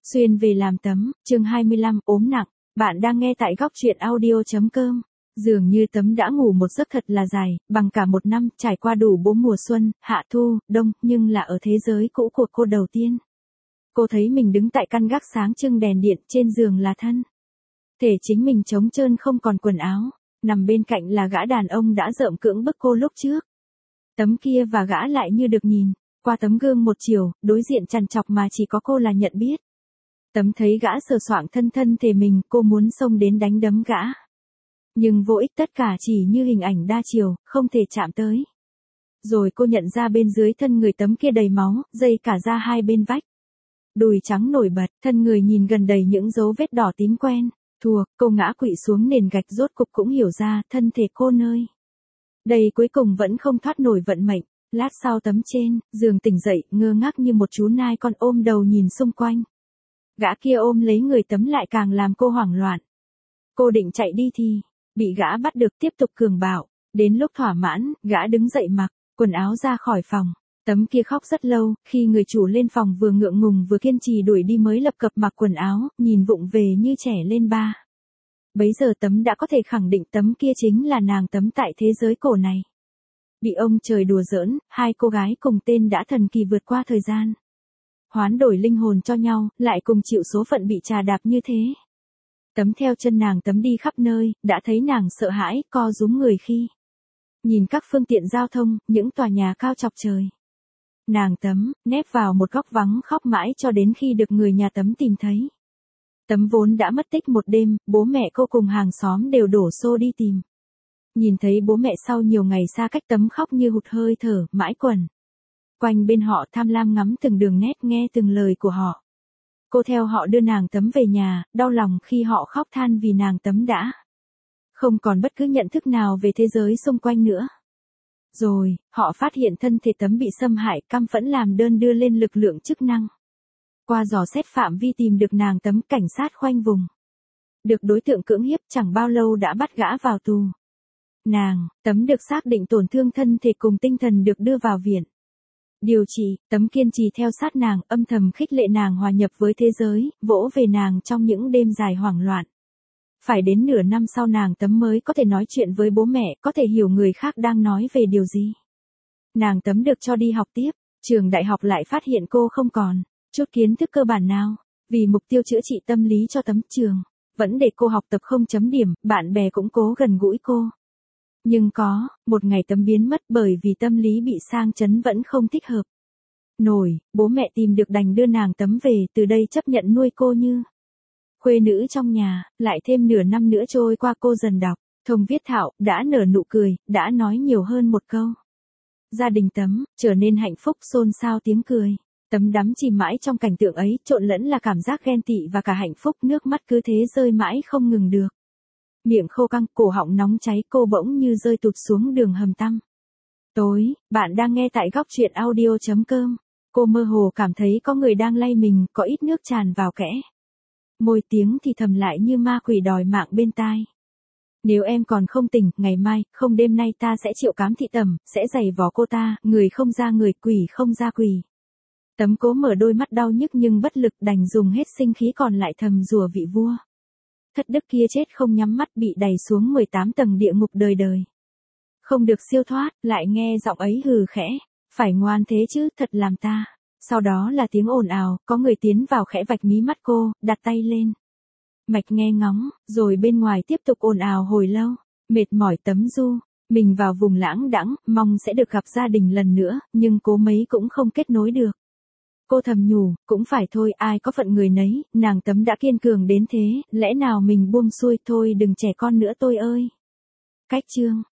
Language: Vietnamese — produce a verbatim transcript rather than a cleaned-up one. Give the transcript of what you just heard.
Xuyên về làm tấm, chương hai mươi lăm, ốm nặng. Bạn đang nghe tại góc truyện audio.com. Dường như Tấm đã ngủ một giấc thật là dài, bằng cả một năm, trải qua đủ bốn mùa xuân, hạ thu, đông, nhưng là ở thế giới cũ của cô đầu tiên. Cô thấy mình đứng tại căn gác sáng trưng đèn điện, trên giường là thân thể chính mình trống trơn không còn quần áo, nằm bên cạnh là gã đàn ông đã rợm cưỡng bức cô lúc trước. Tấm kia và gã lại như được nhìn qua tấm gương một chiều, đối diện trằn trọc mà chỉ có cô là nhận biết. Tấm thấy gã sờ soạng thân thân thể mình, cô muốn xông đến đánh đấm gã. Nhưng vô ích, tất cả chỉ như hình ảnh đa chiều, không thể chạm tới. Rồi cô nhận ra bên dưới thân người Tấm kia đầy máu, dây cả ra hai bên vách. Đùi trắng nổi bật, thân người nhìn gần đầy những dấu vết đỏ tím quen thuộc, cô ngã quỵ xuống nền gạch, rốt cục cũng hiểu ra thân thể cô nơi đây cuối cùng vẫn không thoát nổi vận mệnh. Lát sau Tấm trên giường tỉnh dậy, ngơ ngác như một chú nai con ôm đầu nhìn xung quanh. Gã kia ôm lấy người Tấm lại càng làm cô hoảng loạn. Cô định chạy đi thì bị gã bắt được, tiếp tục cường bạo. Đến lúc thỏa mãn, gã đứng dậy mặc quần áo ra khỏi phòng. Tấm kia khóc rất lâu, khi người chủ lên phòng vừa ngượng ngùng vừa kiên trì đuổi đi mới lập cập mặc quần áo, nhìn vụng về như trẻ lên ba. Bấy giờ Tấm đã có thể khẳng định Tấm kia chính là nàng Tấm tại thế giới cổ này. Bị ông trời đùa giỡn, hai cô gái cùng tên đã thần kỳ vượt qua thời gian. Hoán đổi linh hồn cho nhau, lại cùng chịu số phận bị trà đạp như thế. Tấm theo chân nàng Tấm đi khắp nơi, đã thấy nàng sợ hãi, co rúm người khi nhìn các phương tiện giao thông, những tòa nhà cao chọc trời. Nàng Tấm nép vào một góc vắng khóc mãi cho đến khi được người nhà Tấm tìm thấy. Tấm vốn đã mất tích một đêm, bố mẹ cô cùng hàng xóm đều đổ xô đi tìm. Nhìn thấy bố mẹ sau nhiều ngày xa cách, Tấm khóc như hụt hơi thở, mãi quẩn quanh bên họ, tham lam ngắm từng đường nét, nghe từng lời của họ. Cô theo họ đưa nàng Tấm về nhà, đau lòng khi họ khóc than vì nàng Tấm đã không còn bất cứ nhận thức nào về thế giới xung quanh nữa. Rồi, họ phát hiện thân thể Tấm bị xâm hại, căm phẫn làm đơn đưa lên lực lượng chức năng. Qua dò xét phạm vi tìm được nàng Tấm, cảnh sát khoanh vùng được đối tượng cưỡng hiếp, chẳng bao lâu đã bắt gã vào tù. Nàng Tấm được xác định tổn thương thân thể cùng tinh thần, được đưa vào viện điều trị. Tấm kiên trì theo sát nàng, âm thầm khích lệ nàng hòa nhập với thế giới, vỗ về nàng trong những đêm dài hoảng loạn. Phải đến nửa năm sau nàng Tấm mới có thể nói chuyện với bố mẹ, có thể hiểu người khác đang nói về điều gì. Nàng Tấm được cho đi học tiếp, trường đại học lại phát hiện cô không còn chút kiến thức cơ bản nào. Vì mục tiêu chữa trị tâm lý cho Tấm, trường vẫn để cô học tập không chấm điểm, bạn bè cũng cố gần gũi cô. Nhưng có một ngày Tấm biến mất bởi vì tâm lý bị sang chấn vẫn không thích hợp nổi, bố mẹ tìm được đành đưa nàng Tấm về, từ đây chấp nhận nuôi cô như khuê nữ trong nhà. Lại thêm nửa năm nữa trôi qua, cô dần đọc thông viết thạo, đã nở nụ cười, đã nói nhiều hơn một câu. Gia đình Tấm trở nên hạnh phúc, xôn xao tiếng cười. Tấm đắm chìm mãi trong cảnh tượng ấy, trộn lẫn là cảm giác ghen tị và cả hạnh phúc, nước mắt cứ thế rơi mãi không ngừng được. Miệng khô căng, cổ họng nóng cháy, cô bỗng như rơi tụt xuống đường hầm tăm tối. Bạn đang nghe tại góc truyện audio.com. Cô mơ hồ cảm thấy có người đang lay mình, có ít nước tràn vào kẽ môi, tiếng thì thầm lại như ma quỷ đòi mạng bên tai. Nếu em còn không tỉnh, ngày mai, không đêm nay ta sẽ triệu cám thị tẩm, sẽ giày vò cô ta, người không ra người, quỷ không ra quỷ. Tấm cố mở đôi mắt đau nhức nhưng bất lực, đành dùng hết sinh khí còn lại thầm rủa vị vua thất đức kia chết không nhắm mắt, bị đày xuống mười tám tầng địa ngục đời đời. Không được siêu thoát, lại nghe giọng ấy hừ khẽ, phải ngoan thế chứ, thật làm ta. Sau đó là tiếng ồn ào, có người tiến vào khẽ vạch mí mắt cô, đặt tay lên mạch nghe ngóng, rồi bên ngoài tiếp tục ồn ào hồi lâu. Mệt mỏi Tấm du mình vào vùng lãng đãng, mong sẽ được gặp gia đình lần nữa, nhưng cố mấy cũng không kết nối được. Cô thầm nhủ, cũng phải thôi, ai có phận người nấy, nàng Tấm đã kiên cường đến thế, lẽ nào mình buông xuôi, thôi đừng trẻ con nữa tôi ơi. Cách chương